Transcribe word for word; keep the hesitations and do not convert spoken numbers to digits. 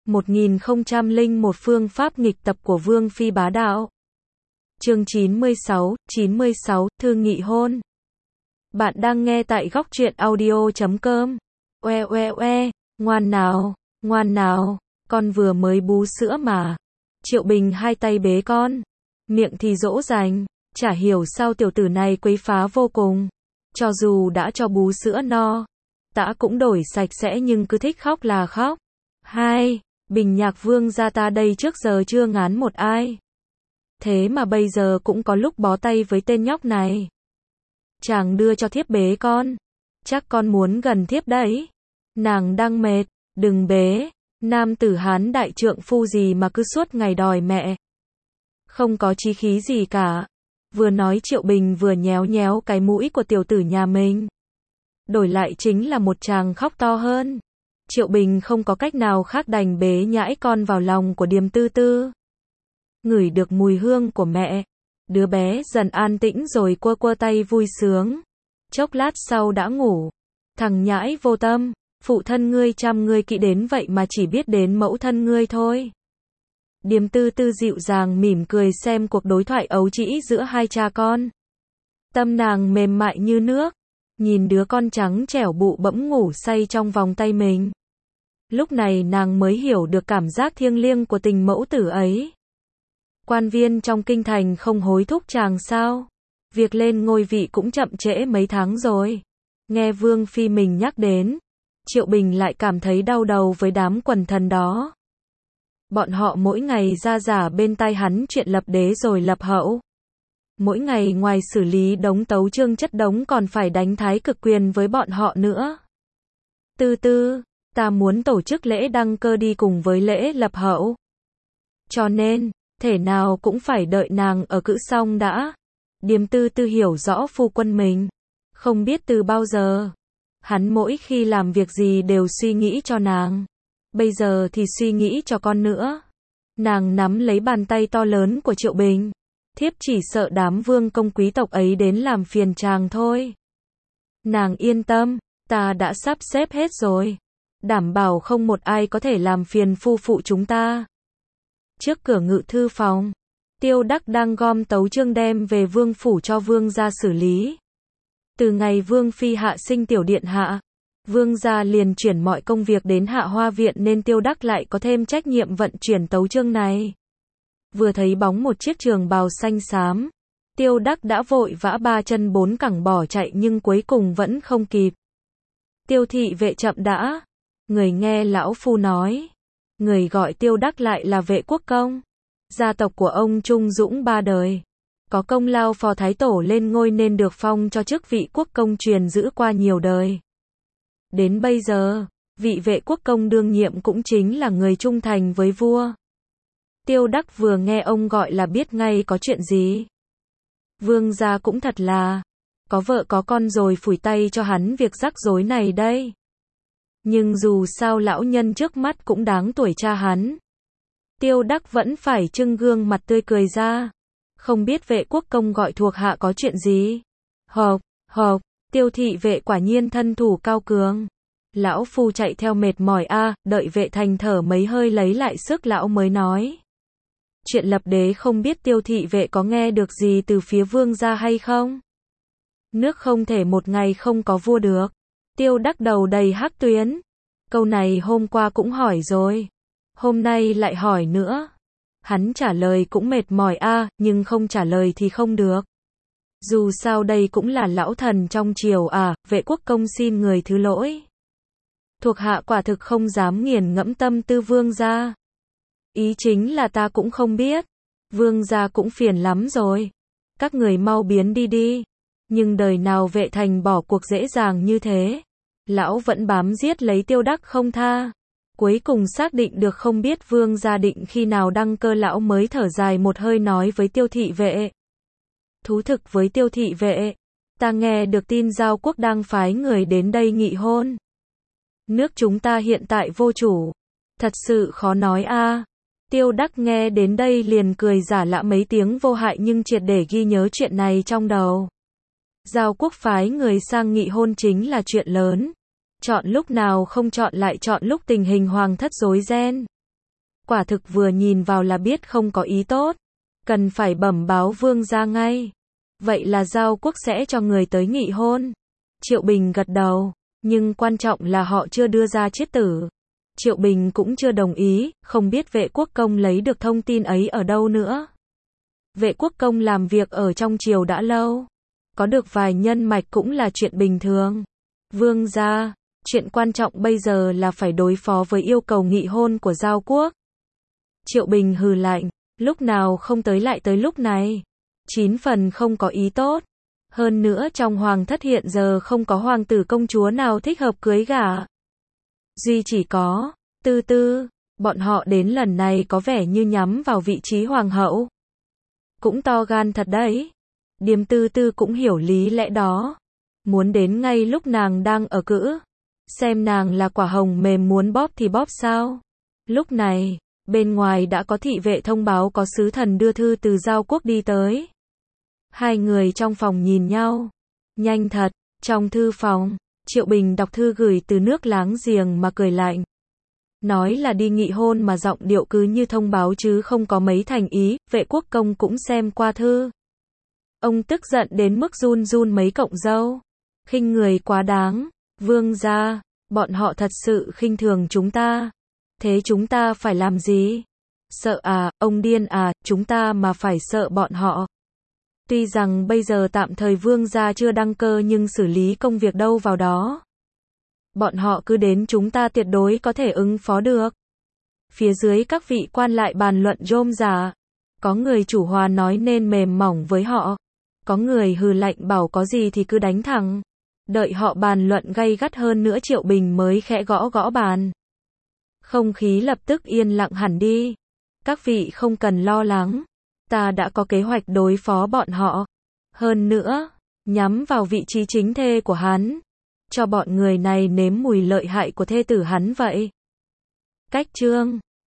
một nghìn không trăm lẻ một Phương pháp nghịch tập của Vương Phi bá đạo. Chương chín mươi sáu, chín mươi sáu, Thư nghị hôn. Bạn đang nghe tại góc truyện audio chấm com. Oe oe oe, ngoan nào, ngoan nào, con vừa mới bú sữa mà. Triệu Bình hai tay bế con, miệng thì dỗ dành, chả hiểu sao tiểu tử này quấy phá vô cùng. Cho dù đã cho bú sữa no, tã cũng đổi sạch sẽ nhưng cứ thích khóc là khóc. Hai, Bình Nhạc Vương gia ta đây trước giờ chưa ngán một ai. Thế mà bây giờ cũng có lúc bó tay với tên nhóc này. Chàng đưa cho thiếp bế con. Chắc con muốn gần thiếp đấy. Nàng đang mệt, đừng bế. Nam tử Hán đại trượng phu gì mà cứ suốt ngày đòi mẹ. Không có chí khí gì cả. Vừa nói Triệu Bình vừa nhéo nhéo cái mũi của tiểu tử nhà mình. Đổi lại chính là một chàng khóc to hơn. Triệu Bình không có cách nào khác đành bế nhãi con vào lòng của Điềm Tư Tư. Ngửi được mùi hương của mẹ, đứa bé dần an tĩnh rồi quơ quơ tay vui sướng. Chốc lát sau đã ngủ. Thằng nhãi vô tâm, phụ thân ngươi chăm ngươi kỹ đến vậy mà chỉ biết đến mẫu thân ngươi thôi. Điềm Tư Tư dịu dàng mỉm cười xem cuộc đối thoại ấu trĩ giữa hai cha con. Tâm nàng mềm mại như nước, nhìn đứa con trắng trẻo bụ bẫm ngủ say trong vòng tay mình. Lúc này nàng mới hiểu được cảm giác thiêng liêng của tình mẫu tử ấy. Quan viên trong kinh thành không hối thúc chàng sao? Việc lên ngôi vị cũng chậm trễ mấy tháng rồi. Nghe Vương Phi mình nhắc đến, Triệu Bình lại cảm thấy đau đầu với đám quần thần đó. Bọn họ mỗi ngày ra giả bên tai hắn chuyện lập đế rồi lập hậu. Mỗi ngày ngoài xử lý đống tấu chương chất đống còn phải đánh thái cực quyền với bọn họ nữa. Tư Tư, ta muốn tổ chức lễ đăng cơ đi cùng với lễ lập hậu. Cho nên, thể nào cũng phải đợi nàng ở cữ xong đã. Điềm Tư Tư hiểu rõ phu quân mình. Không biết từ bao giờ. Hắn mỗi khi làm việc gì đều suy nghĩ cho nàng. Bây giờ thì suy nghĩ cho con nữa. Nàng nắm lấy bàn tay to lớn của Triệu Bình. Thiếp chỉ sợ đám vương công quý tộc ấy đến làm phiền chàng thôi. Nàng yên tâm, ta đã sắp xếp hết rồi. Đảm bảo không một ai có thể làm phiền phu phụ chúng ta. Trước cửa ngự thư phòng, Tiêu Đắc đang gom tấu chương đem về vương phủ cho vương gia xử lý. Từ ngày vương phi hạ sinh tiểu điện hạ, vương gia liền chuyển mọi công việc đến Hạ Hoa viện nên Tiêu Đắc lại có thêm trách nhiệm vận chuyển tấu chương này. Vừa thấy bóng một chiếc trường bào xanh xám, Tiêu Đắc đã vội vã ba chân bốn cẳng bỏ chạy nhưng cuối cùng vẫn không kịp. Tiêu thị vệ chậm đã, người nghe lão phu nói. Người gọi Tiêu Đắc lại là Vệ Quốc Công. Gia tộc của ông Trung Dũng ba đời. Có công lao phò thái tổ lên ngôi nên được phong cho chức vị quốc công truyền giữ qua nhiều đời. Đến bây giờ, vị Vệ Quốc Công đương nhiệm cũng chính là người trung thành với vua. Tiêu Đắc vừa nghe ông gọi là biết ngay có chuyện gì. Vương gia cũng thật là, có vợ có con rồi phủi tay cho hắn việc rắc rối này đây. Nhưng dù sao lão nhân trước mắt cũng đáng tuổi cha hắn. Tiêu Đắc vẫn phải trưng gương mặt tươi cười ra. Không biết Vệ Quốc Công gọi thuộc hạ có chuyện gì? Hộp, hộp, Tiêu thị vệ quả nhiên thân thủ cao cường. Lão phu chạy theo mệt mỏi a, à, đợi Vệ Thành thở mấy hơi lấy lại sức lão mới nói. Chuyện lập đế không biết Tiêu thị vệ có nghe được gì từ phía vương gia hay không? Nước không thể một ngày không có vua được. Tiêu Đắc đầu đầy hắc tuyến. Câu này hôm qua cũng hỏi rồi. Hôm nay lại hỏi nữa. Hắn trả lời cũng mệt mỏi a, à, nhưng không trả lời thì không được. Dù sao đây cũng là lão thần trong triều à, Vệ Quốc Công xin người thứ lỗi. Thuộc hạ quả thực không dám nghiền ngẫm tâm tư vương gia. Ý chính là ta cũng không biết. Vương gia cũng phiền lắm rồi. Các người mau biến đi đi. Nhưng đời nào Vệ Thành bỏ cuộc dễ dàng như thế. Lão vẫn bám giết lấy Tiêu Đắc không tha. Cuối cùng xác định được không biết vương gia định khi nào đăng cơ lão mới thở dài một hơi nói với Tiêu thị vệ. Thú thực với Tiêu thị vệ. Ta nghe được tin Giao quốc đang phái người đến đây nghị hôn. Nước chúng ta hiện tại vô chủ. Thật sự khó nói a. À. Tiêu Đắc nghe đến đây liền cười giả lạ mấy tiếng vô hại nhưng triệt để ghi nhớ chuyện này trong đầu. Giao quốc phái người sang nghị hôn chính là chuyện lớn. Chọn lúc nào không chọn lại chọn lúc tình hình hoàng thất rối ren. quả thực vừa nhìn vào là biết không có ý tốt. Cần phải bẩm báo vương gia ngay. Vậy là Giao Quốc sẽ cho người tới nghị hôn. Triệu Bình gật đầu, nhưng quan trọng là họ chưa đưa ra chiết tử. Triệu Bình cũng chưa đồng ý, không biết Vệ Quốc Công lấy được thông tin ấy ở đâu nữa. Vệ Quốc Công làm việc ở trong triều đã lâu, có được vài nhân mạch cũng là chuyện bình thường. Vương gia, chuyện quan trọng bây giờ là phải đối phó với yêu cầu nghị hôn của Giao Quốc. Triệu Bình hừ lạnh, lúc nào không tới lại tới lúc này. Chín phần không có ý tốt. Hơn nữa trong hoàng thất hiện giờ không có hoàng tử công chúa nào thích hợp cưới gả. Duy chỉ có Tư Tư, bọn họ đến lần này có vẻ như nhắm vào vị trí hoàng hậu. Cũng to gan thật đấy. Điềm Tư Tư cũng hiểu lý lẽ đó. Muốn đến ngay lúc nàng đang ở cữ. Xem nàng là quả hồng mềm muốn bóp thì bóp sao. Lúc này, bên ngoài đã có thị vệ thông báo có sứ thần đưa thư từ Giao Quốc đi tới. Hai người trong phòng nhìn nhau. Nhanh thật, trong thư phòng, Triệu Bình đọc thư gửi từ nước láng giềng mà cười lạnh. Nói là đi nghị hôn mà giọng điệu cứ như thông báo chứ không có mấy thành ý. Vệ Quốc Công cũng xem qua thư. Ông tức giận đến mức run run mấy cọng râu. Khinh người quá đáng. Vương gia, bọn họ thật sự khinh thường chúng ta. Thế chúng ta phải làm gì? Sợ à, ông điên à, chúng ta mà phải sợ bọn họ. Tuy rằng bây giờ tạm thời vương gia chưa đăng cơ nhưng xử lý công việc đâu vào đó. Bọn họ cứ đến chúng ta tuyệt đối có thể ứng phó được. Phía dưới các vị quan lại bàn luận rôm rả. Có người chủ hòa nói nên mềm mỏng với họ. Có người hừ lạnh bảo có gì thì cứ đánh thẳng. Đợi họ bàn luận gay gắt hơn nữa Triệu Bình mới khẽ gõ gõ bàn. Không khí lập tức yên lặng hẳn đi. Các vị không cần lo lắng. Ta đã có kế hoạch đối phó bọn họ. Hơn nữa, nhắm vào vị trí chính thê của hắn. Cho bọn người này nếm mùi lợi hại của thê tử hắn vậy. Cách chương